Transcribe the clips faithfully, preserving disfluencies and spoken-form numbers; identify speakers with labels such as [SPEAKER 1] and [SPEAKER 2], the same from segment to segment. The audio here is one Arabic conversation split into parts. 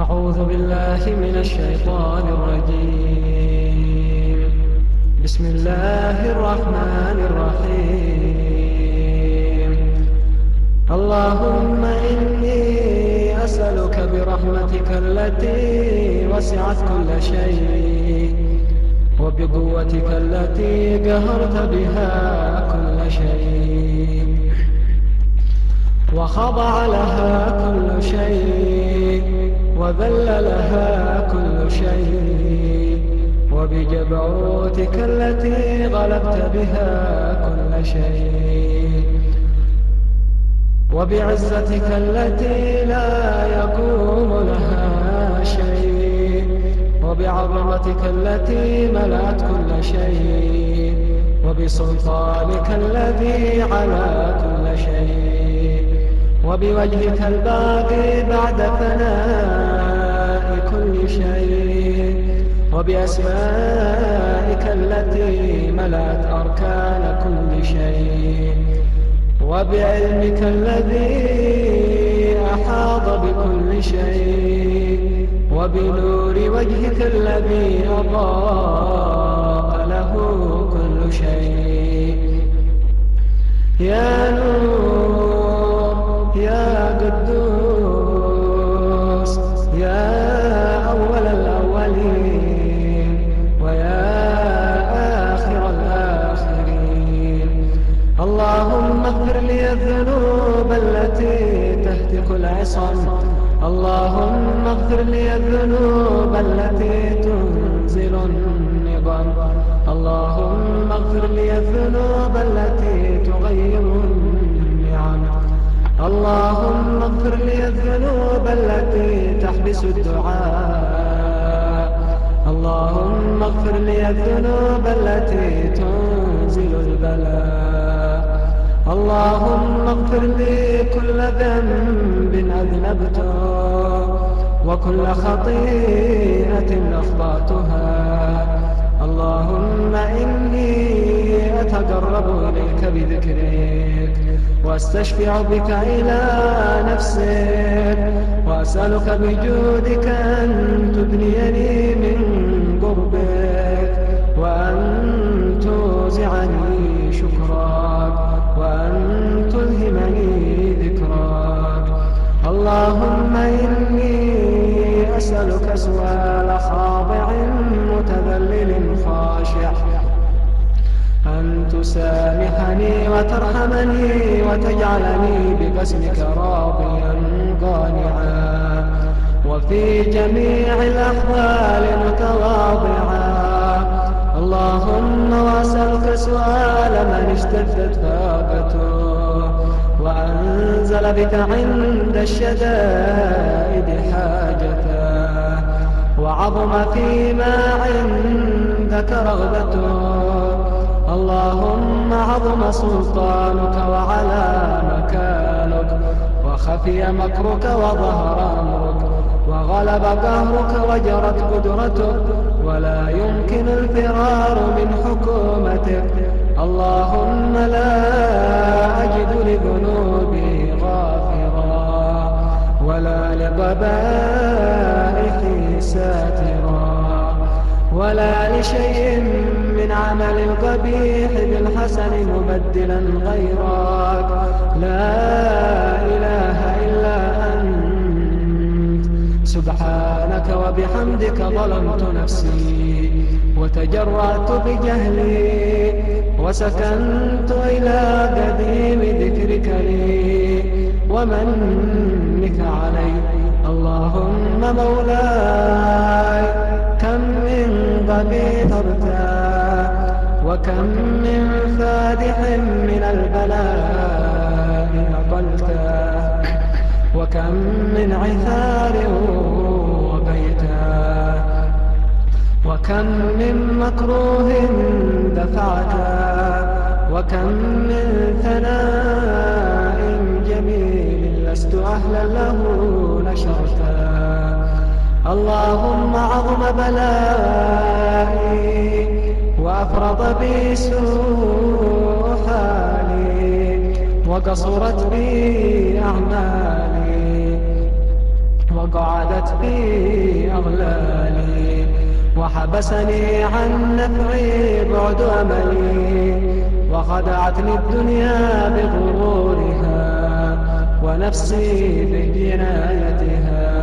[SPEAKER 1] أعوذ بالله من الشيطان الرجيم. بسم الله الرحمن الرحيم. اللهم إني أسألك برحمتك التي وسعت كل شيء وبقوتك التي قهرت بها كل شيء وخضع لها كل شيء وذل لها كل شيء وبجبروتك التي غلبت بها كل شيء وبعزتك التي لا يقوم لها شيء وبعظمتك التي ملأت كل شيء وبسلطانك الذي على كل شيء وبوجهك الباقي بعد فناء كل شيء وبأسمائك التي ملأت أركان كل شيء وبعلمك الذي أحاط بكل شيء وبنور وجهك الذي أضاء له كل شيء. يا نور يا قدوس يا أول الأولين ويا آخر الآخرين. اللهم اغفر لي الذنوب التي تهتك العصم. اللهم اغفر لي الذنوب التي تنزل النظام. اللهم اغفر لي الذنوب التي تغير النعم. اللهم اغفر لي الذنوب التي تحبس الدعاء. اللهم اغفر لي الذنوب التي تنزل البلاء. اللهم اغفر لي كل ذنب أذنبته وكل خطيئة أخطأتها. اللهم إني أتقرب إليك بذكرك واستشفع بك إلى نفسك وأسألك بجودك أن تدنيني من قربك وأن توزعني شكرك وأن تلهمني ذكرك. اللهم إني أسألك سؤال خاضع متذلل خاشع أن تسامحني وترحمني وتجعلني بقسمك راضيا قانعا وفي جميع الأحوال متواضعا. اللهم وأسألك سؤال من اشتدت فاقته وأنزل بك عند الشدائد حاجته وعظم فيما عندك رغبته. اللهم عظم سلطانك وعلى مكانك وخفي مكرك وظهر أمرك وغلب قهرك وجرت قدرتك ولا يمكن الفرار من حكومتك. اللهم لا أجد لذنوبي غافرا ولا لقبائحي ساترا ولا لشيء من عمل القبيح بالحسن مبدلا غيرك. لا إله إلا أنت سبحانك وبحمدك ظلمت نفسي وتجرأت بجهلي وسكنت إلى قديم ذكرك لي ومنك علي. اللهم مولاي كم من ضبيط ارتاح وكم من فادح من البلاء أقلته وكم من عثار وبيته وكم من مكروه دفعته وكم من ثناء جميل لست أهلا له نشرته. اللهم عظم بلائي وأفرط بي سوء حالي وقصرت بي أعمالي وقعدت بي أغلالي وحبسني عن نفعي بعد أملي وخدعتني الدنيا بغرورها ونفسي بجنايتها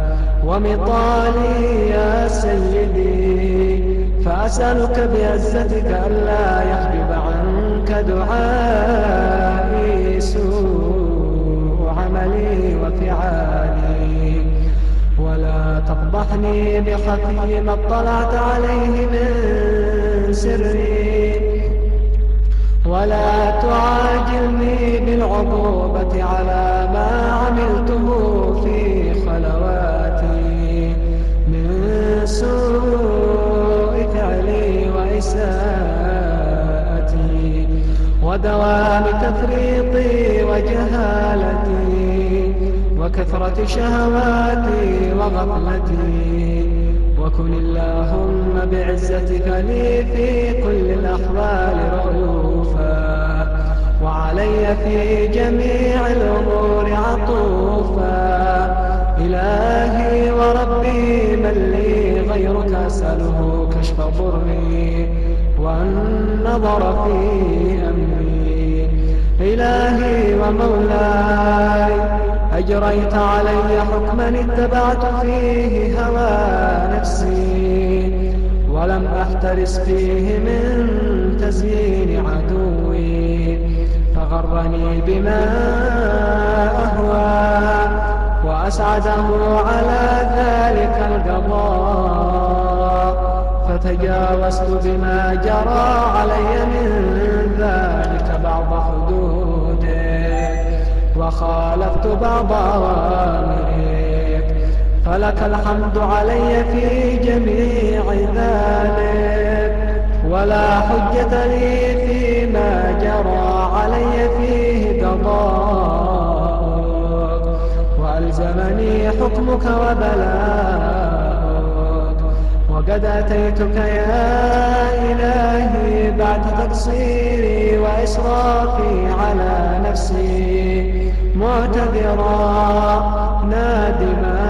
[SPEAKER 1] ومطالي يا سيدي فأسألك بعزتك ألا يحجب عنك دعائي سوء عملي وفعالي ولا تفضحني بخفي ما اطلعت عليه من سري ولا تعاجلني بالعقوبة على ما عملته في خلواتي من سوء فعلي وإساءتي ودوام تفريطي وجهالتي وكثرة شهواتي وغفلتي وكن اللهم بعزتك لي في كل الأحوال رؤوفا وعلي في جميع الأمور عطوفا إلهي وربي من لي غيرك أسأله كشف ضري والنظر في أمري إلهي ومولاي أجريت علي حكما اتبعت فيه هوى نفسي ولم أحترس فيه من تزيين عدوي فغرني بما أهوى وأسعده على ذلك القضاء فتجاوزت بما جرى علي من ذلك بعض حدوده وخالفت بعض أوامرك فلك الحمد علي في جميع ذلك ولا حجة لي فيما جرى علي فيه قضاءك وألزمني حكمك وبلاءك وقد أتيتك يا إلهي بعد تقصيري وإسرافي على نفسي معتذرا نادما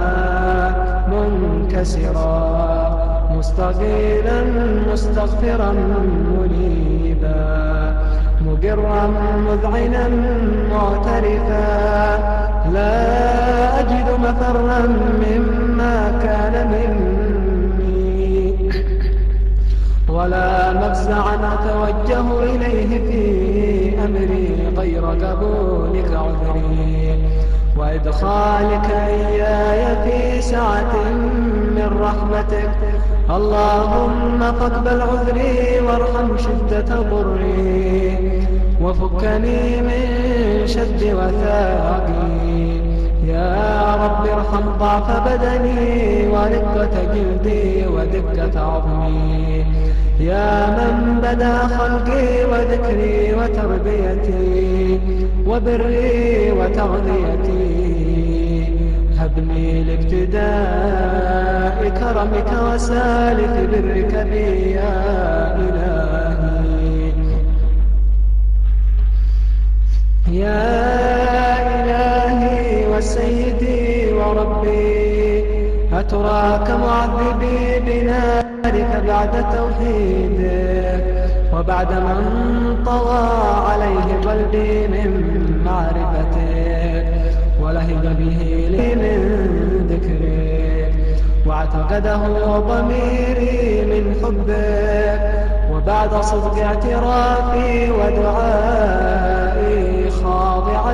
[SPEAKER 1] منكسرا مستغيلا مستغفرا منيبا مقرا مذعنا معترفا لا أجد مفرا مما كان مني ولا مفزعا أتوجه إليه في أمري غير قبولك عذري وإدخالك إياي في سعة من رحمتك اللهم فاقبل عذري وارحم شدة ضري وفكني من شد وثاقي يا رب ارحم ضعف بدني ورقة جلدي ودقة عظمي يا من بدا خلقي وذكري وتربيتي وبري وتغذيتي هبني لاقتداء كرمك وسالف برك بي يا إلهي يا إلهي وسيدي وربي أتراك معذبي بنارك بعد توحيدك وبعد من طغى عليه قلبي من معرفتك ولهب به لي من ذكرك واعتقده ضميري من حبك وبعد صدق اعترافي ودعائي خاضعا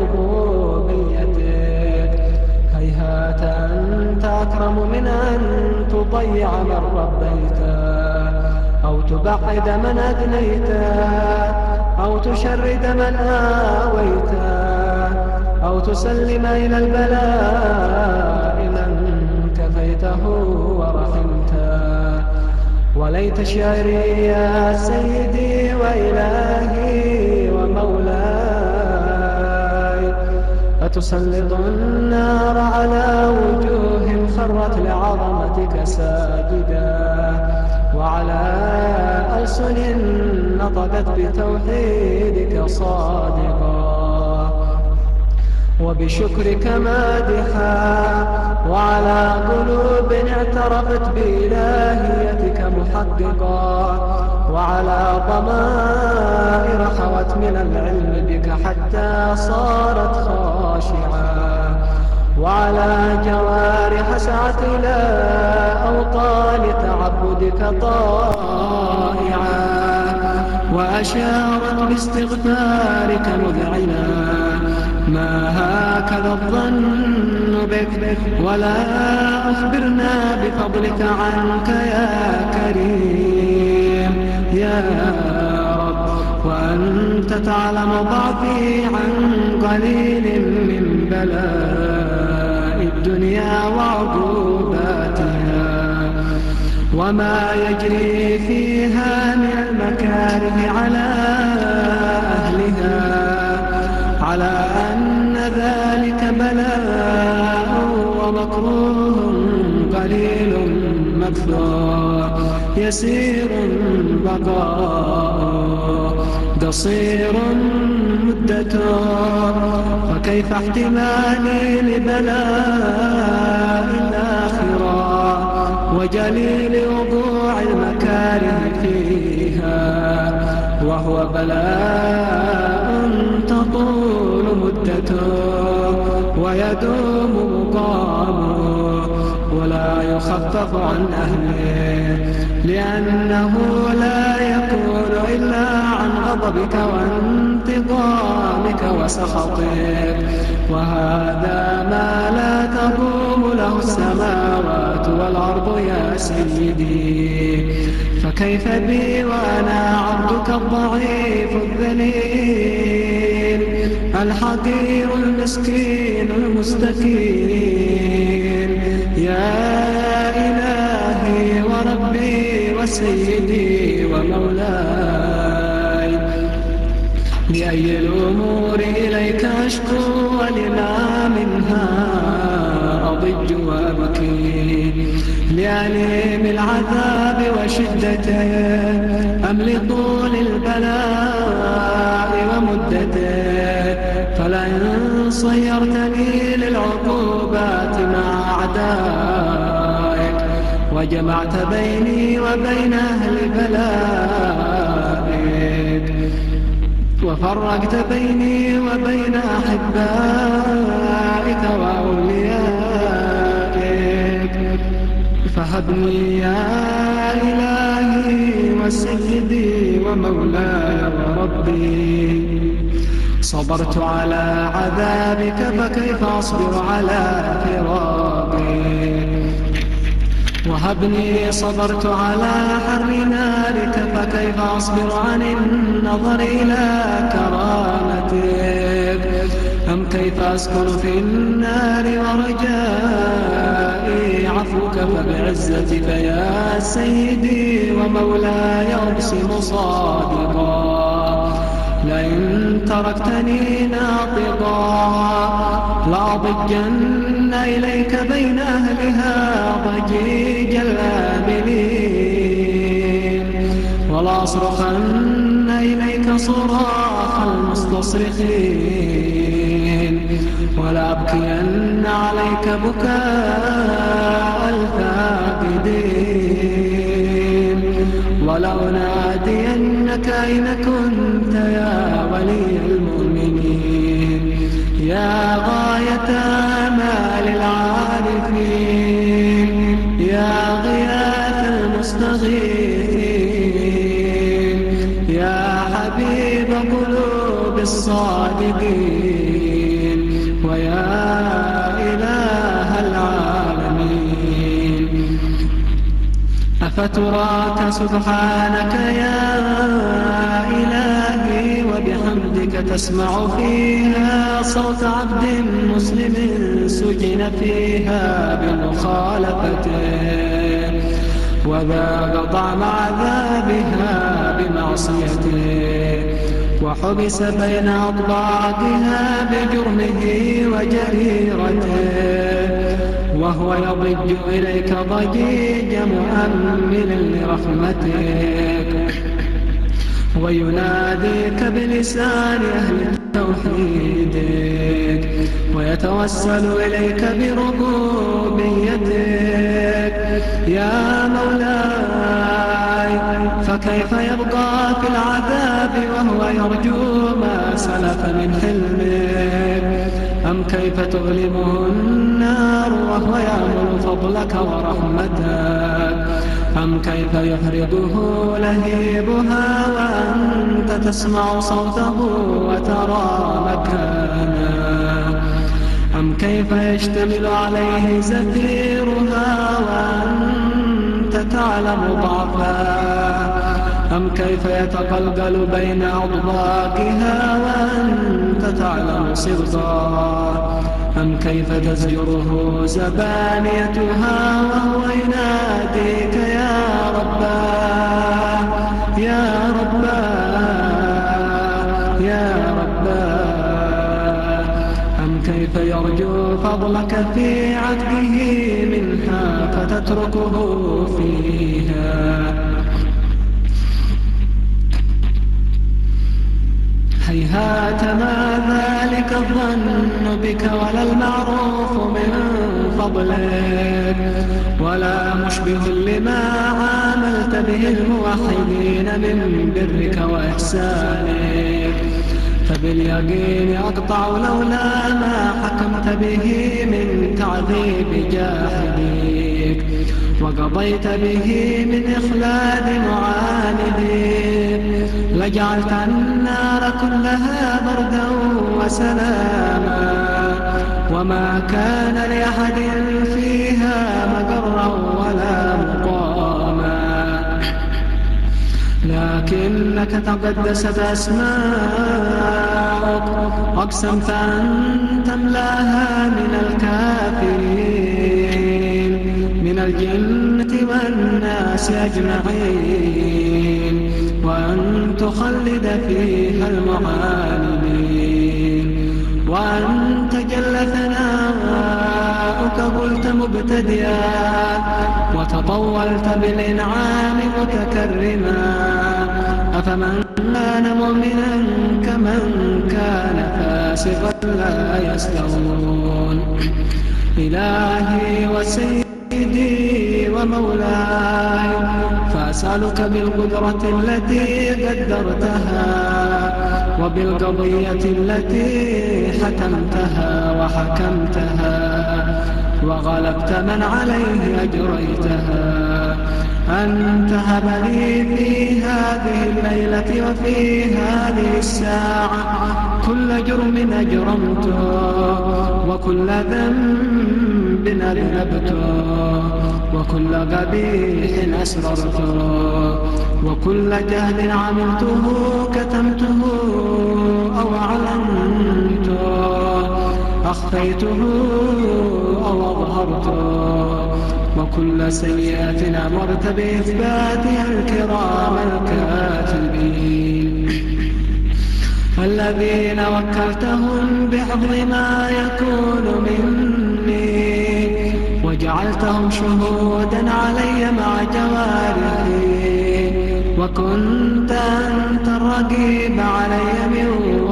[SPEAKER 1] لربوبيتك هيهات أنت أكرم من أن تضيع من ربيته أو تبعد من أدنيته أو تشرد من آويته أو تسلم إلى البلاء من كفيته ورحمته وليت شعري يا سيدي وإلهي ومولاي أتسلط النار على وجوه خرت لعظمتك ساجدا وعلى ألسن نطقت بتوحيدك صادقا وبشكرك مادحا، وعلى قلوب اعترفت بإلهيتك محققا، وعلى ضمائر حوت من العلم بك حتى صارت خاشعا، وعلى جوارح سعت إلى أوطان تعبدك طائعا، وأشارت باستغفارك مذعنا. ما هكذا الظن بك، ولا أخبرنا بفضلك عنك يا كريم يا رب، وأنت تعلم ضعفي عن قليل من بلاء الدنيا وعقوباتها، وما يجري فيها من المكاره على أهلها، على أن ذلك بلاء ومكروه قليل مكثور، يسير بقاء، قصير مدته، فكيف احتمالي لبلاء الآخرة وجليل وقوع المكاره فيها، وهو بلاء تطول مدته ويدوم مقامه ولا يخفف عن أهله، لأنه لا يكون إلا عن غضبك وانتقامك وسخطك، وهذا ما لا تقوم له السماوات والأرض يا سيدي، فكيف بي وأنا عبدك الضعيف الذليل الحقير المسكين المستكين، يا إلهي وربي وسيدي ومولاي، لأي الأمور إليك أشكو ولما منها أضج وأبكي، لأليم العذاب وشدته أم لطول البلاء ومدته، فلئن صيرتني للعقوبات مع أعدائك، وجمعت بيني وبين أهل بلائك، وفرقت بيني وبين أحبائك وأوليائك، فهبني يا إلهي وسيدي ومولاي وربي. صبرت على عذابك فكيف أصبر على فراقك، وهبني صبرت على حر نارك فكيف أصبر عن النظر إلى كرامتك، أم كيف أسكن في النار ورجائي عفوك، فبعزتك يا سيدي ومولاي أبصم صادقا، لئن تركتني ناطقا لأضجن إليك بين أهلها ضجيج الآملين، ولأصرخن إليك صراخ المستصرخين، ولأبكين عليك بكاء الفاقدين، ولأنادينك أين كنت يا ولي المؤمنين، يا غاية آمال العارفين، يا غياث المستغيثين، يا حبيب قلوب الصادقين، ويا إله العالمين. أفتراك سبحانك يا إلهي وبحمدك تسمع فيها صوت عبد مسلم سجن فيها بمخالفته، وذاق طعم عذابها بمعصيته، وحبس بين أطباقها بجرمه وجريرته، وهو يضج إليك ضجيج مؤمل لرحمتك، ويناديك بلسان أهل توحيدك ويتوسل إليك بربوبيتك يا مولاي. فكيف يبقى في العذاب وهو يرجو ما سلف من حلمك؟ أم كيف تؤلمه النار وهو يأمل فضلك ورحمتك؟ أم كيف يحرقه لهيبها وأنت تسمع صوته وترى مكانه؟ أم كيف يشتمل عليه زفيرها وأنت تعلم ضعفها؟ أم كيف يتقلقل بين أضداقها وأنت تعلم صغرها؟ أم كيف تزجره زبانيتها وهو يناديك يا رباه يا رباه يا رباه؟ أم كيف يرجو فضلك في عتبه منها فتتركه فيها؟ هيهات ما ذلك الظن بك ولا المعروف من فضلك ولا مشبه لما عاملت به الموحدين من برك وإحسانك. فباليقين أقطع لولا ما حكمت به من تعذيب جاحديك وقضيت به من إخلاد معانديك لجعلت النار كلها بردا وسلاما وما كان لأحد فيها مقرا ولا مقاما. لكنك تقدست أسماءك أقسمت أن تملاها من الكافرين من الجنة والناس أجمعين وأن تخلد فيها المعاندين. وأنت جل ثناؤك قلت مبتدئا وتطولت بالإنعام متكرما أفمن كان مؤمنا كمن كان فاسقا لا يستوون. إلهي وسيدي ومولاي فأسألك بالقدرة التي قدرتها وبالقضية التي حكمتها وحكمتها وغلبت من عليه أجريتها أن تهب لي في هذه الليلة وفي هذه الساعة كل جرم أجرمته وكل ذنب أذنبته وكل قبيح أسررته وكل جهل عملته كتمته أو أعلنته أخفيته أو أظهرته وكل سيئة أمرت بإثباتها الكرام الكاتبين الذين وكلتهم بحفظ ما يكون مني وجعلتهم شهودا علي مع جوارحي وكنت أنت الرقيب علي من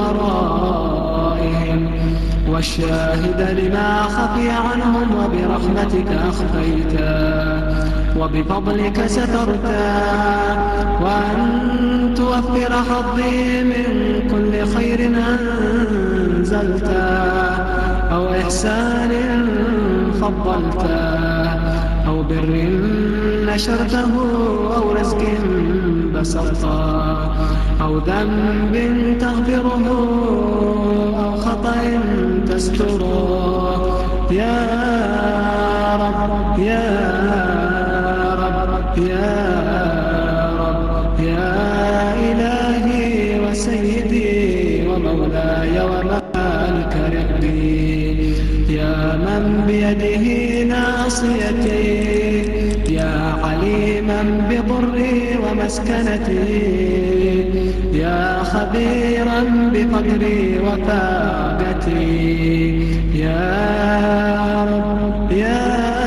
[SPEAKER 1] ورائهم والشاهد لما خفي عنهم وبرحمتك أخفيتا وبفضلك سترتا وأن توفر حظي من كل خير أنزلتا أو إحسان فضلتا أو بر نشرته أو رزق بسطتا أو ذنب تغفره أو خطأ تستره يا رب يا رب يا رب يا إلهي وسيدي ومولاي ومالك ربي يا من بيده ناصيتي يا عليما بضري ومسكنتي يا خبيرا بقدري وفاقتي يا رب يا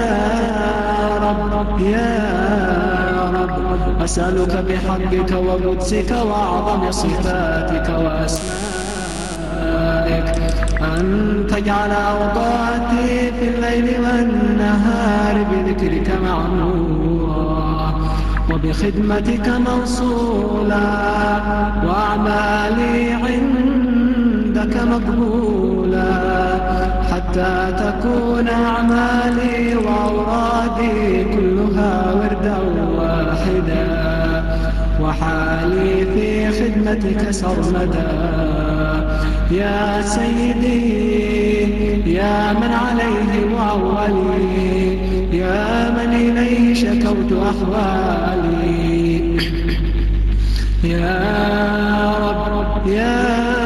[SPEAKER 1] رب يا رب أسألك بحقك وقدسك وأعظم صفاتك وأسمائك أن تجعل أوقاتي في الليل والنهار بذكرك معمورا وبخدمتك موصولا وأعمالي عندك مقبولا حتى تكون أعمالي وأورادي كلها وردا واحدا وحالي في خدمتك سرمدا يا سيدي يا من عليه معولي يا من إليه شكوت أحوالي يا رب يا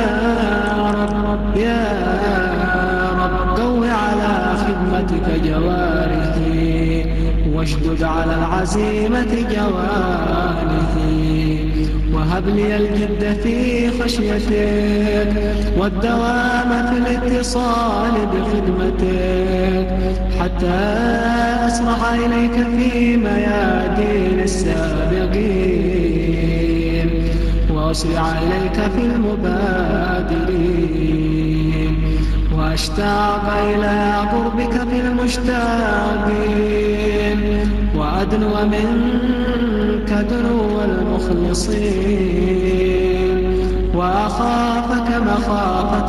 [SPEAKER 1] رب يا رب قو على خدمتك جوارحي واشدد على العزيمة جوانحي وهب لي الجد في خشيتك والدوام في الاتصال بخدمتك حتى أسرع إليك في ميادين السابقين وأسرع إليك في المبادرين وأشتاق إلى قربك في المشتاقين وأدنو منك دنو المخلصين وأخافك مخافة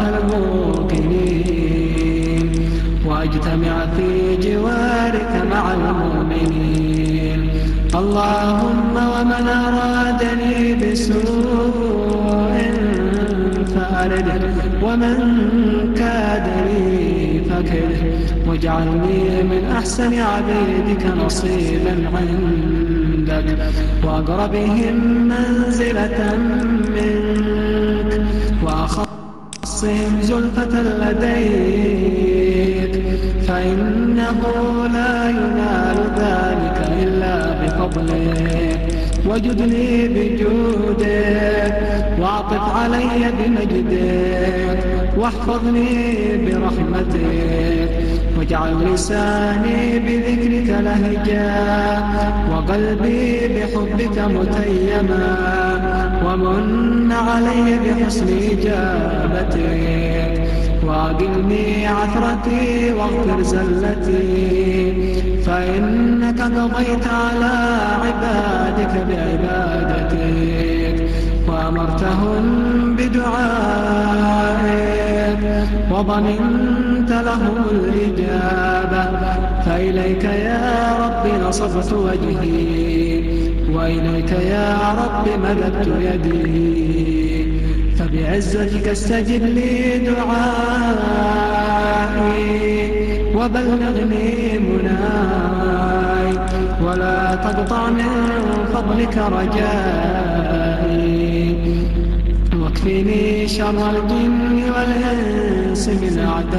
[SPEAKER 1] الموقنين وأجتمع في جوارك مع المؤمنين اللهم ومن أرادني بسوء فأرده ومن كادني فكره واجعلني من أحسن عبيدك نصيبا عندك وأقربهم منزلة منك وأخصهم زلفة لديك فإنه لا ينال ذلك إلا بفضلك وجدني بجودك واعطف علي بمجدك واحفظني برحمتك واجعل لساني بذكرك لهجا وقلبي بحبك متيما ومن علي بحسن إجابتك وأقلني عثرتي واغفر زلتي فإنك قضيت على عبادك بعبادتك وأمرتهم بدعائك وضمنت لهم الإجابة فإليك يا رب نصبت وجهي وإليك يا رب مددت يدي فبعزتك استجب لي دعائي وبلغني مناي ولا تقطع من فضلك رجائي واكفني شر الجن والإنس من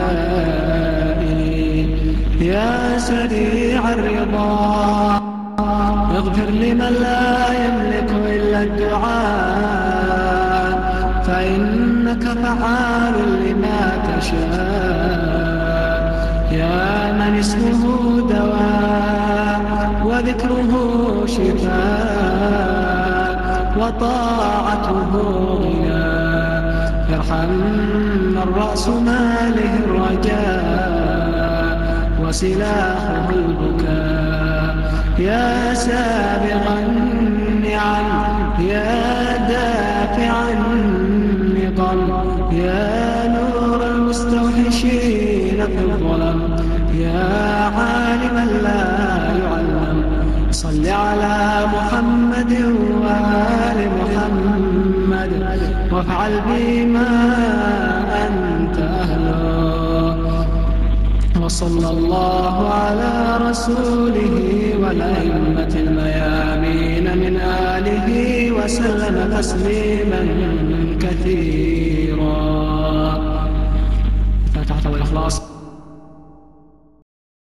[SPEAKER 1] أعدائي يا سريع الرضا اغفر لمن لا يملك إلا الدعاء فإنك فعال لما تشاء يا من اسمه دواء وذكره شفاء وطاعته غنى ارحم من رأس ماله الرجاء وسلاحه البكاء يا سابغ النعم يا دافع النقم يا نور المستوحشين في الظلم يا عالما لا يعلم صل على محمد وآل محمد وافعل بما أنت أهله وصلى الله على رسوله والأئمة الميامين من آله وسلم تسليما كثيرا. فاتحة والإخلاص.